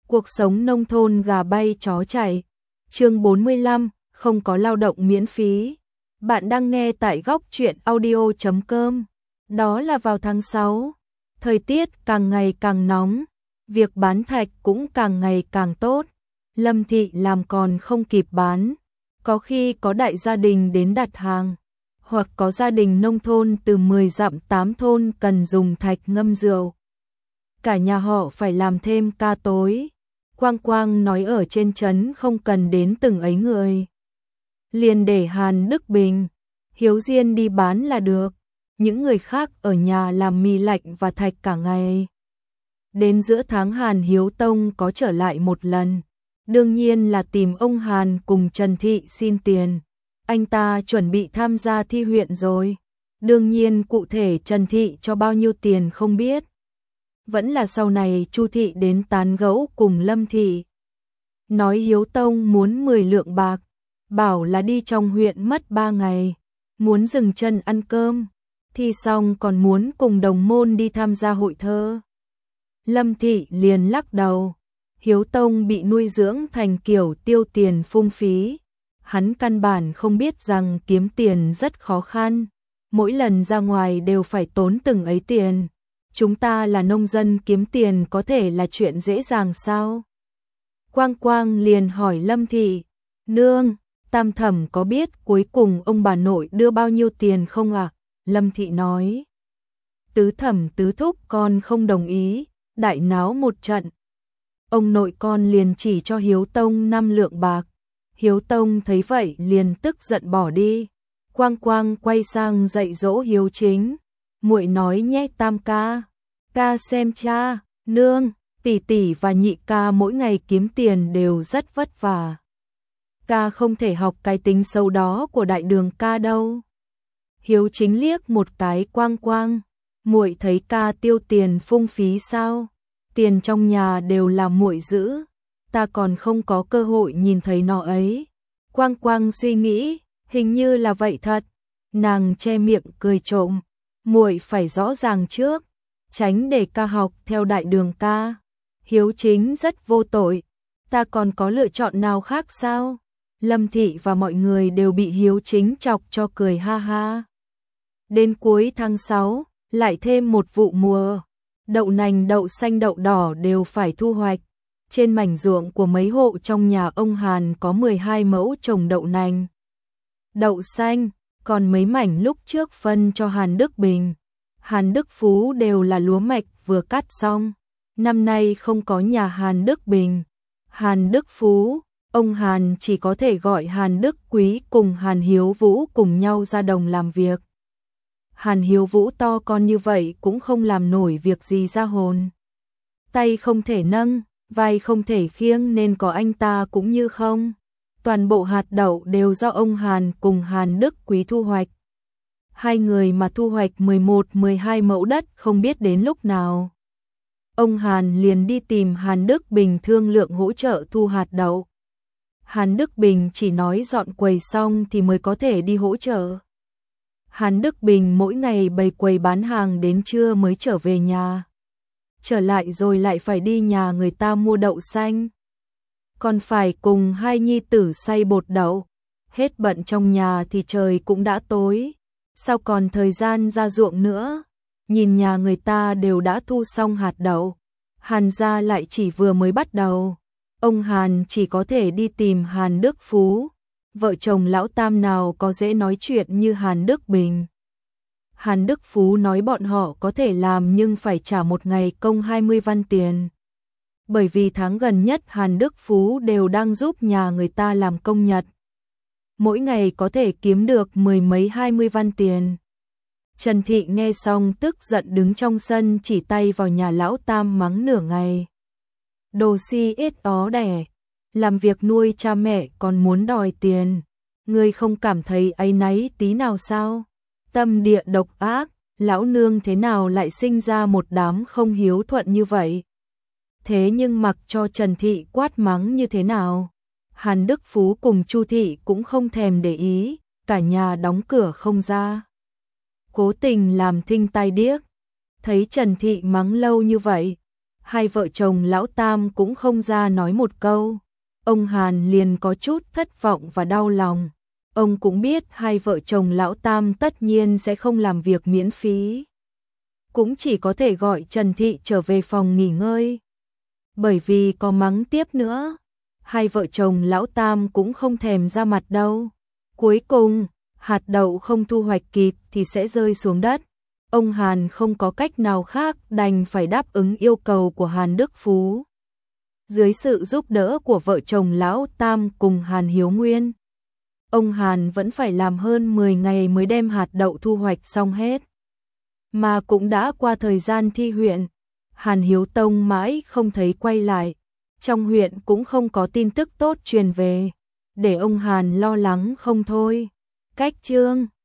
Cuộc sống nông thôn gà bay chó chạy. Chương 45, không có lao động miễn phí. Bạn đang nghe tại góc truyện audio.com. Đó là vào tháng 6, thời tiết càng ngày càng nóng, việc bán thạch cũng càng ngày càng tốt. Lâm Thị làm còn không kịp bán, có khi có đại gia đình đến đặt hàng, hoặc có gia đình nông thôn từ 10 dặm 8 thôn cần dùng thạch ngâm rượu. Cả nhà họ phải làm thêm ca tối. Quang Quang nói ở trên trấn không cần đến từng ấy người, liền để Hàn Đức Bình, Hiếu Diên đi bán là được, những người khác ở nhà làm mì lạnh và thạch cả ngày. Đến giữa tháng Hàn Hiếu Tông có trở lại một lần, đương nhiên là tìm ông Hàn cùng Trần Thị xin tiền. Anh ta chuẩn bị tham gia thi huyện rồi, đương nhiên cụ thể Trần Thị cho bao nhiêu tiền không biết. Vẫn là sau này Chu Thị đến tán gẫu cùng Lâm Thị, nói Hiếu Tông muốn 10 lượng bạc, bảo là đi trong huyện mất 3 ngày, muốn dừng chân ăn cơm, thi xong còn muốn cùng đồng môn đi tham gia hội thơ. Lâm Thị liền lắc đầu, Hiếu Tông bị nuôi dưỡng thành kiểu tiêu tiền phung phí, hắn căn bản không biết rằng kiếm tiền rất khó khăn, mỗi lần ra ngoài đều phải tốn từng ấy tiền. Chúng ta là nông dân kiếm tiền có thể là chuyện dễ dàng sao? Quang Quang liền hỏi Lâm Thị, nương, Tam Thẩm có biết cuối cùng ông bà nội đưa bao nhiêu tiền không ạ? Lâm Thị nói, tứ thẩm tứ thúc con không đồng ý, đại náo một trận. Ông nội con liền chỉ cho Hiếu Tông 5 lượng bạc, Hiếu Tông thấy vậy liền tức giận bỏ đi. Quang Quang quay sang dạy dỗ Hiếu Chính, muội nói nhé Tam ca, ca xem cha, nương, tỷ tỷ và nhị ca mỗi ngày kiếm tiền đều rất vất vả. Ca không thể học cái tính xấu đó của đại đường ca đâu. Hiếu Chính liếc một cái Quang Quang, muội thấy ca tiêu tiền phung phí sao? Tiền trong nhà đều là muội giữ, ta còn không có cơ hội nhìn thấy nó ấy. Quang Quang suy nghĩ, hình như là vậy thật. Nàng che miệng cười trộm, muội phải rõ ràng trước, tránh để ca học theo đại đường ca. Hiếu Chính rất vô tội, ta còn có lựa chọn nào khác sao? Lâm Thị và mọi người đều bị Hiếu Chính chọc cho cười ha ha. Đến cuối tháng 6, lại thêm một vụ mùa, đậu nành đậu xanh đậu đỏ đều phải thu hoạch. Trên mảnh ruộng của mấy hộ trong nhà ông Hàn có 12 mẫu trồng đậu nành, đậu xanh, còn mấy mảnh lúc trước phân cho Hàn Đức Bình, Hàn Đức Phú đều là lúa mạch vừa cắt xong. Năm nay không có nhà Hàn Đức Bình, Hàn Đức Phú, ông Hàn chỉ có thể gọi Hàn Đức Quý cùng Hàn Hiếu Vũ cùng nhau ra đồng làm việc. Hàn Hiếu Vũ to con như vậy cũng không làm nổi việc gì ra hồn. Tay không thể nâng, vai không thể khiêng nên có anh ta cũng như không. Toàn bộ hạt đậu đều do ông Hàn cùng Hàn Đức Quý thu hoạch. Hai người mà thu hoạch 11-12 mẫu đất không biết đến lúc nào. Ông Hàn liền đi tìm Hàn Đức Bình thương lượng hỗ trợ thu hạt đậu. Hàn Đức Bình chỉ nói dọn quầy xong thì mới có thể đi hỗ trợ. Hàn Đức Bình mỗi ngày bày quầy bán hàng đến trưa mới trở về nhà. Trở lại rồi lại phải đi nhà người ta mua đậu xanh. Còn phải cùng hai nhi tử xay bột đậu. Hết bận trong nhà thì trời cũng đã tối. Sao còn thời gian ra ruộng nữa? Nhìn nhà người ta đều đã thu xong hạt đậu. Hàn gia lại chỉ vừa mới bắt đầu. Ông Hàn chỉ có thể đi tìm Hàn Đức Phú. Vợ chồng lão Tam nào có dễ nói chuyện như Hàn Đức Bình. Hàn Đức Phú nói bọn họ có thể làm nhưng phải trả một ngày công 20 văn tiền. Bởi vì tháng gần nhất Hàn Đức Phú đều đang giúp nhà người ta làm công nhật. Mỗi ngày có thể kiếm được 10 mấy 20 văn tiền. Trần Thị nghe xong tức giận đứng trong sân chỉ tay vào nhà lão Tam mắng nửa ngày. Đồ si ít ó đẻ, làm việc nuôi cha mẹ còn muốn đòi tiền. Ngươi không cảm thấy áy náy tí nào sao? Tâm địa độc ác, lão nương thế nào lại sinh ra một đám không hiếu thuận như vậy? Thế nhưng mặc cho Trần Thị quát mắng như thế nào, Hàn Đức Phú cùng Chu Thị cũng không thèm để ý, cả nhà đóng cửa không ra. Cố tình làm thinh tai điếc, thấy Trần Thị mắng lâu như vậy, hai vợ chồng lão Tam cũng không ra nói một câu. Ông Hàn liền có chút thất vọng và đau lòng. Ông cũng biết hai vợ chồng lão Tam tất nhiên sẽ không làm việc miễn phí. Cũng chỉ có thể gọi Trần Thị trở về phòng nghỉ ngơi. Bởi vì có mắng tiếp nữa, hai vợ chồng lão Tam cũng không thèm ra mặt đâu. Cuối cùng, hạt đậu không thu hoạch kịp thì sẽ rơi xuống đất. Ông Hàn không có cách nào khác đành phải đáp ứng yêu cầu của Hàn Đức Phú. Dưới sự giúp đỡ của vợ chồng lão Tam cùng Hàn Hiếu Nguyên, ông Hàn vẫn phải làm hơn 10 ngày mới đem hạt đậu thu hoạch xong hết. Mà cũng đã qua thời gian thi huyện, Hàn Hiếu Tông mãi không thấy quay lại. Trong huyện cũng không có tin tức tốt truyền về, để ông Hàn lo lắng không thôi. Cách chương